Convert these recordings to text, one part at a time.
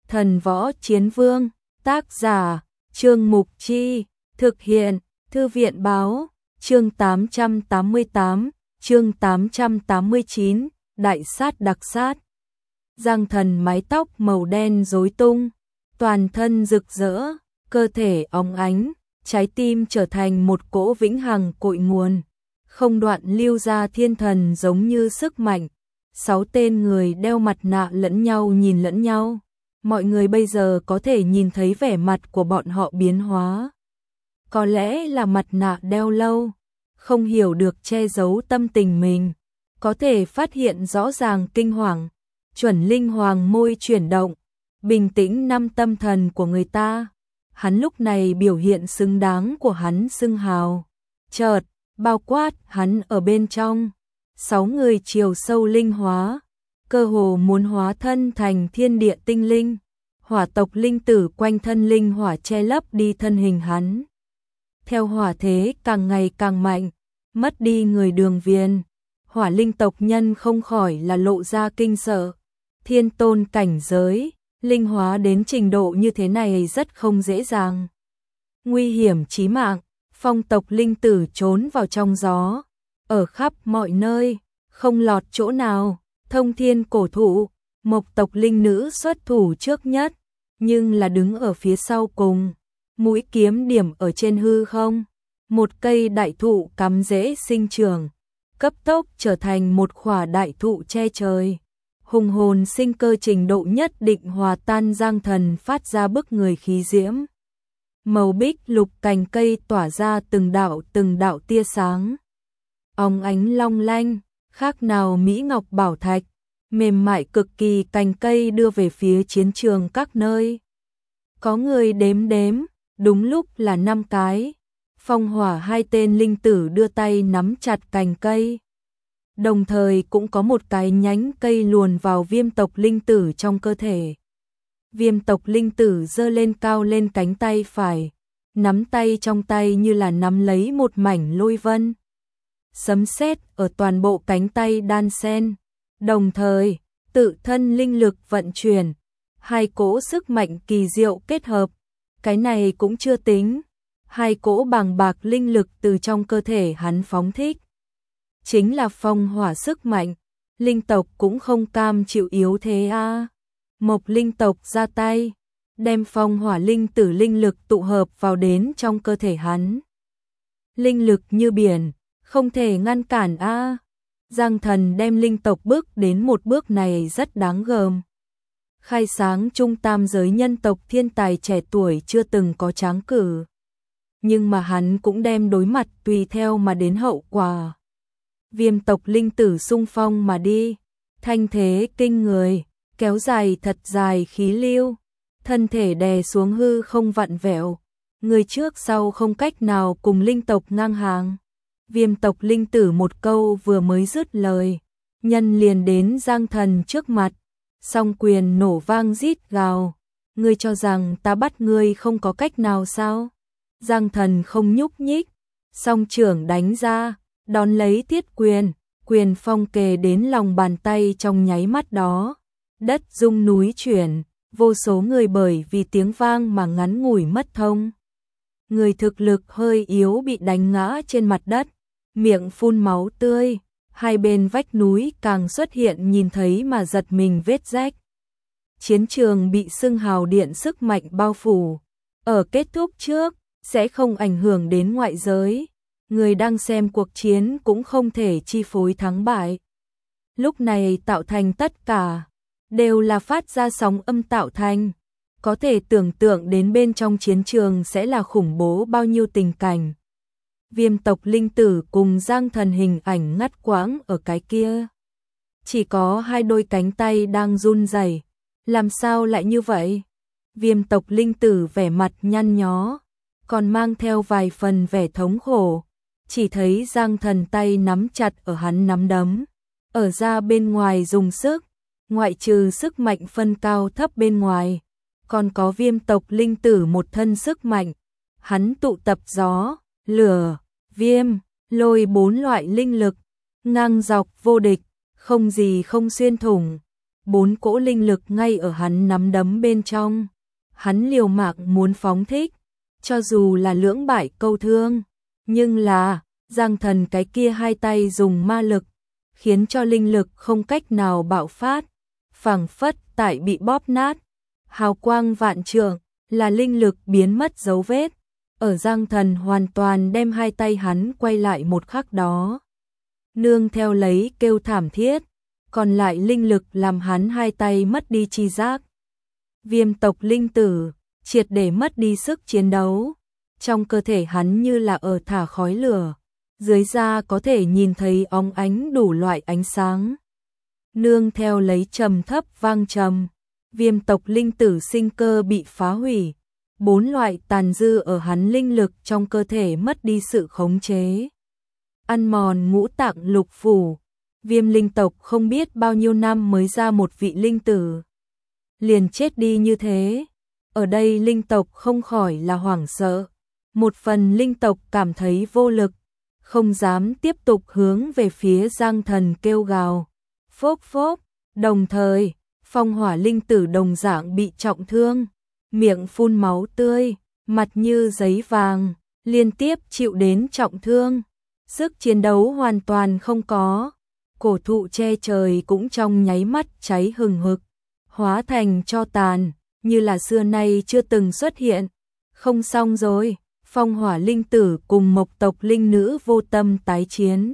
Thần võ chiến vương, tác giả, Trương Mục Chi, thực hiện, Thư viện báo, chương 888, chương 889, đại sát đặc sát. Giang Thần mái tóc màu đen rối tung, toàn thân rực rỡ, cơ thể óng ánh, trái tim trở thành một cỗ vĩnh hằng cội nguồn, không đoạn lưu ra thiên thần giống như sức mạnh. 6 tên người đeo mặt nạ lẫn nhau nhìn lẫn nhau. Mọi người bây giờ có thể nhìn thấy vẻ mặt của bọn họ biến hóa. Có lẽ là mặt nạ đeo lâu, không hiểu được che giấu tâm tình mình, có thể phát hiện rõ ràng kinh hoàng. Chuẩn Linh Hoàng môi chuyển động, bình tĩnh năm tâm thần của người ta. Hắn lúc này biểu hiện xứng đáng của hắn xưng hào. Chợt, bao quát hắn ở bên trong. 6 người chiều sâu linh hóa, cơ hồ muốn hóa thân thành thiên địa tinh linh. Hỏa tộc linh tử quanh thân linh hỏa che lấp đi thân hình hắn. Theo hỏa thế càng ngày càng mạnh, mất đi người đường viền, hỏa linh tộc nhân không khỏi là lộ ra kinh sợ. Thiên tôn cảnh giới, linh hóa đến trình độ như thế này rất không dễ dàng. Nguy hiểm chí mạng, phong tộc linh tử trốn vào trong gió, ở khắp mọi nơi, không lọt chỗ nào. Thông thiên cổ thụ, mộc tộc linh nữ xuất thủ trước nhất, nhưng là đứng ở phía sau cùng. Mũi kiếm điểm ở trên hư không, một cây đại thụ cắm rễ sinh trưởng, cấp tốc trở thành một khỏa đại thụ che trời. Hùng hồn sinh cơ trình độ nhất định hòa tan Giang Thần phát ra bức người khí diễm. Màu bích lục cành cây tỏa ra từng đạo tia sáng. Óng ánh long lanh, khác nào mỹ ngọc bảo thạch, mềm mại cực kỳ cành cây đưa về phía chiến trường các nơi. Có người đếm, đúng lúc là 5 cái. Phong hỏa 2 tên linh tử đưa tay nắm chặt cành cây. Đồng thời cũng có một cái nhánh cây luồn vào viêm tộc linh tử trong cơ thể. Viêm tộc linh tử giơ lên cao lên cánh tay phải, nắm tay trong tay như là nắm lấy một mảnh lôi vân. Sấm sét ở toàn bộ cánh tay đan xen, đồng thời tự thân linh lực vận chuyển, 2 cỗ sức mạnh kỳ diệu kết hợp. Cái này cũng chưa tính, 2 cỗ bàng bạc linh lực từ trong cơ thể hắn phóng thích, chính là phong hỏa sức mạnh. Linh tộc cũng không cam chịu yếu thế a. Mộc linh tộc ra tay, đem phong hỏa linh tử linh lực tụ hợp vào đến trong cơ thể hắn. Linh lực như biển, không thể ngăn cản a. Giang Thần đem linh tộc bước đến một bước này rất đáng gờm. Khai sáng trung tam giới nhân tộc thiên tài trẻ tuổi chưa từng có tráng cử. Nhưng mà hắn cũng đem đối mặt tùy theo mà đến hậu quả. Viêm tộc linh tử xung phong mà đi, thanh thế kinh người, kéo dài thật dài khí lưu, thân thể đè xuống hư không vặn vẹo, người trước sau không cách nào cùng linh tộc ngang hàng. Viêm tộc linh tử một câu vừa mới dứt lời, nhân liền đến Giang Thần trước mặt, song quyền nổ vang rít gào. Ngươi cho rằng ta bắt ngươi không có cách nào sao? Giang Thần không nhúc nhích, song trưởng đánh ra, đón lấy thiết quyền, quyền phong kề đến lòng bàn tay trong nháy mắt đó. Đất rung núi chuyển, vô số người bởi vì tiếng vang mà ngắn ngủi mất thông. Người thực lực hơi yếu bị đánh ngã trên mặt đất, miệng phun máu tươi, 2 bên vách núi càng xuất hiện nhìn thấy mà giật mình vết rách. Chiến trường bị xưng hào điện sức mạnh bao phủ, ở kết thúc trước, sẽ không ảnh hưởng đến ngoại giới. Người đang xem cuộc chiến cũng không thể chi phối thắng bại. Lúc này tạo thành tất cả, đều là phát ra sóng âm tạo thành. Có thể tưởng tượng đến bên trong chiến trường sẽ là khủng bố bao nhiêu tình cảnh. Viêm tộc linh tử cùng Giang Thần hình ảnh ngắt quãng ở cái kia. Chỉ có 2 đôi cánh tay đang run rẩy. Làm sao lại như vậy? Viêm tộc linh tử vẻ mặt nhăn nhó, còn mang theo vài phần vẻ thống khổ. Chỉ thấy Giang Thần tay nắm chặt ở hắn nắm đấm, ở ra bên ngoài dùng sức, ngoại trừ sức mạnh phân cao thấp bên ngoài, còn có viêm tộc linh tử một thân sức mạnh. Hắn tụ tập gió, lửa, viêm, lôi 4 loại linh lực, ngang dọc vô địch, không gì không xuyên thủng. 4 cỗ linh lực ngay ở hắn nắm đấm bên trong. Hắn liều mạng muốn phóng thích, cho dù là lưỡng bại câu thương, nhưng là Giang Thần cái kia hai tay dùng ma lực, khiến cho linh lực không cách nào bạo phát, phảng phất tại bị bóp nát. Hào quang vạn trượng, là linh lực biến mất dấu vết. Ở Giang Thần hoàn toàn đem hai tay hắn quay lại một khắc đó, nương theo lấy kêu thảm thiết, còn lại linh lực làm hắn hai tay mất đi chi giác. Viêm tộc linh tử, triệt để mất đi sức chiến đấu. Trong cơ thể hắn như là ở thả khói lửa, dưới da có thể nhìn thấy óng ánh đủ loại ánh sáng. Nương theo lấy trầm thấp vang trầm, viêm tộc linh tử sinh cơ bị phá hủy. 4 loại tàn dư ở hắn linh lực trong cơ thể mất đi sự khống chế, ăn mòn ngũ tạng lục phủ. Viêm linh tộc không biết bao nhiêu năm mới ra một vị linh tử, liền chết đi như thế. Ở đây linh tộc không khỏi là hoảng sợ. Một phần linh tộc cảm thấy vô lực, không dám tiếp tục hướng về phía Giang Thần kêu gào. Phốc phốc, đồng thời, phong hỏa linh tử đồng dạng bị trọng thương, miệng phun máu tươi, mặt như giấy vàng, liên tiếp chịu đến trọng thương. Sức chiến đấu hoàn toàn không có, cổ thụ che trời cũng trong nháy mắt cháy hừng hực, hóa thành tro tàn, như là xưa nay chưa từng xuất hiện. Không xong rồi, phong hỏa linh tử cùng mộc tộc linh nữ vô tâm tái chiến.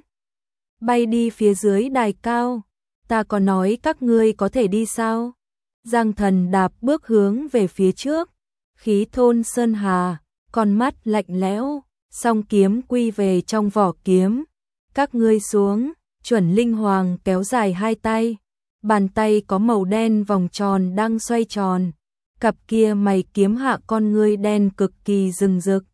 Bay đi phía dưới đài cao, ta có nói các ngươi có thể đi sao? Giang Thần đạp bước hướng về phía trước, khí thôn sơn hà, con mắt lạnh lẽo, song kiếm quy về trong vỏ kiếm. Các ngươi xuống, chuẩn linh hoàng kéo dài hai tay, bàn tay có màu đen vòng tròn đang xoay tròn, cặp kia mày kiếm hạ con ngươi đen cực kỳ rừng rực.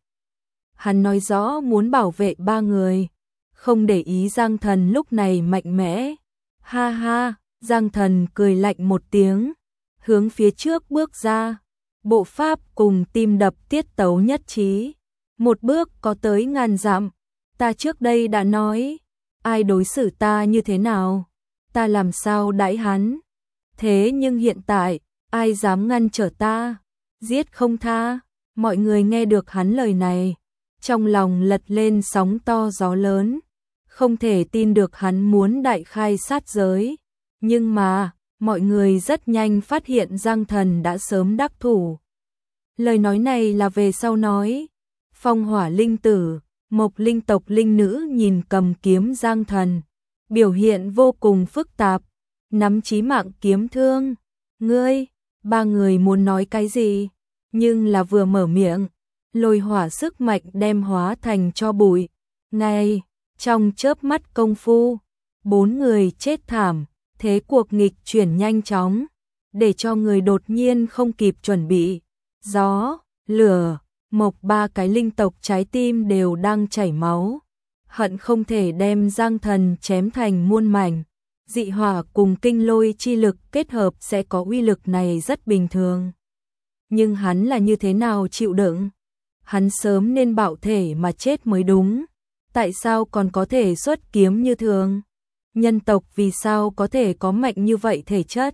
Hắn nói rõ muốn bảo vệ ba người, không để ý Giang Thần lúc này mạnh mẽ. Ha ha, Giang Thần cười lạnh một tiếng, hướng phía trước bước ra, bộ pháp cùng tim đập tiết tấu nhất trí. Một bước có tới ngàn dặm, ta trước đây đã nói, ai đối xử ta như thế nào, ta làm sao đãi hắn. Thế nhưng hiện tại, ai dám ngăn trở ta, giết không tha. Mọi người nghe được hắn lời này, trong lòng lật lên sóng to gió lớn, không thể tin được hắn muốn đại khai sát giới. Nhưng mà, mọi người rất nhanh phát hiện Giang Thần đã sớm đắc thủ. Lời nói này là về sau nói. Phong hỏa linh tử, mộc linh tộc linh nữ nhìn cầm kiếm Giang Thần, biểu hiện vô cùng phức tạp, nắm chí mạng kiếm thương. Ngươi, ba người muốn nói cái gì, nhưng là vừa mở miệng, lôi hỏa sức mạnh đem hóa thành tro bụi. Ngay trong chớp mắt công phu, 4 người chết thảm, thế cuộc nghịch chuyển nhanh chóng, để cho người đột nhiên không kịp chuẩn bị. Gió, lửa, mộc ba cái linh tộc trái tim đều đang chảy máu, hận không thể đem Giang Thần chém thành muôn mảnh. Dị hỏa cùng kinh lôi chi lực kết hợp sẽ có uy lực này rất bình thường. Nhưng hắn là như thế nào chịu đựng? Hắn sớm nên bạo thể mà chết mới đúng. Tại sao còn có thể xuất kiếm như thường? Nhân tộc vì sao có thể có mạnh như vậy thể chất?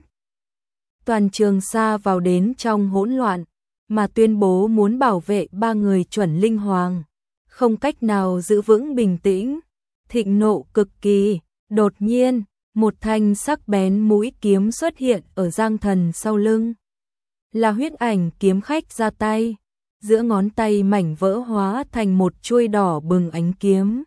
Toàn Trường Sa vào đến trong hỗn loạn, mà tuyên bố muốn bảo vệ ba người chuẩn linh hoàng, không cách nào giữ vững bình tĩnh, thịnh nộ cực kỳ. Đột nhiên, một thanh sắc bén mũi kiếm xuất hiện ở Giang Thần sau lưng. Là huyết ảnh kiếm khách ra tay, giữa ngón tay mảnh vỡ hóa thành một chuôi đỏ bừng ánh kiếm.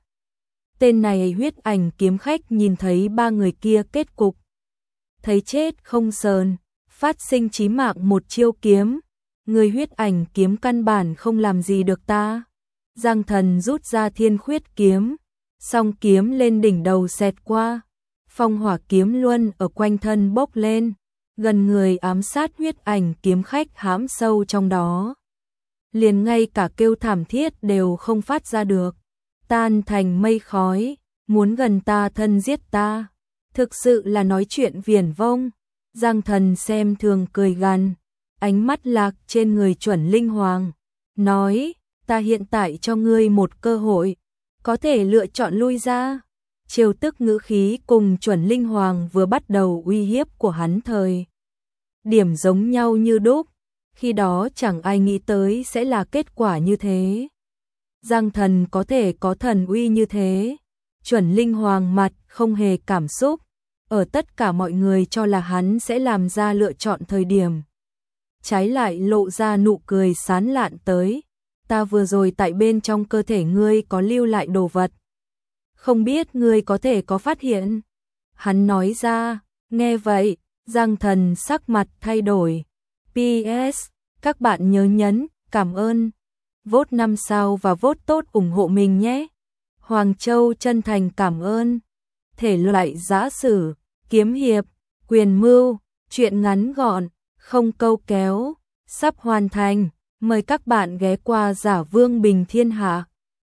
Tên này huyết ảnh kiếm khách nhìn thấy ba người kia kết cục, thấy chết không sờn, phát sinh chí mạng một chiêu kiếm. Người huyết ảnh kiếm căn bản không làm gì được ta. Giang Thần rút ra thiên khuyết kiếm, song kiếm lên đỉnh đầu xẹt qua, phong hỏa kiếm luân ở quanh thân bốc lên, gần người ám sát huyết ảnh kiếm khách hãm sâu trong đó. Liền ngay cả kêu thảm thiết đều không phát ra được, tan thành mây khói, muốn gần ta thân giết ta, thực sự là nói chuyện viển vông. Giang Thần xem thường cười gằn, ánh mắt lạc trên người chuẩn linh hoàng, nói, ta hiện tại cho ngươi một cơ hội, có thể lựa chọn lui ra, trêu tức ngữ khí cùng Chuẩn Linh Hoàng vừa bắt đầu uy hiếp của hắn thời điểm giống nhau như đúc, khi đó chẳng ai nghĩ tới sẽ là kết quả như thế. Giang thần có thể có thần uy như thế. Chuẩn Linh Hoàng mặt không hề cảm xúc, ở tất cả mọi người cho là hắn sẽ làm ra lựa chọn thời điểm. Trái lại lộ ra nụ cười sán lạn tới, ta vừa rồi tại bên trong cơ thể ngươi có lưu lại đồ vật. Không biết ngươi có thể có phát hiện. Hắn nói ra, nghe vậy, Giang thần sắc mặt thay đổi. PS, các bạn nhớ nhấn, cảm ơn. Vote 5 sao và vote tốt ủng hộ mình nhé. Hoàng Châu chân thành cảm ơn. Thể loại giã sử, kiếm hiệp, quyền mưu, truyện ngắn gọn, không câu kéo, sắp hoàn thành. Mời các bạn ghé qua Giả Vương Bình Thiên Hạ.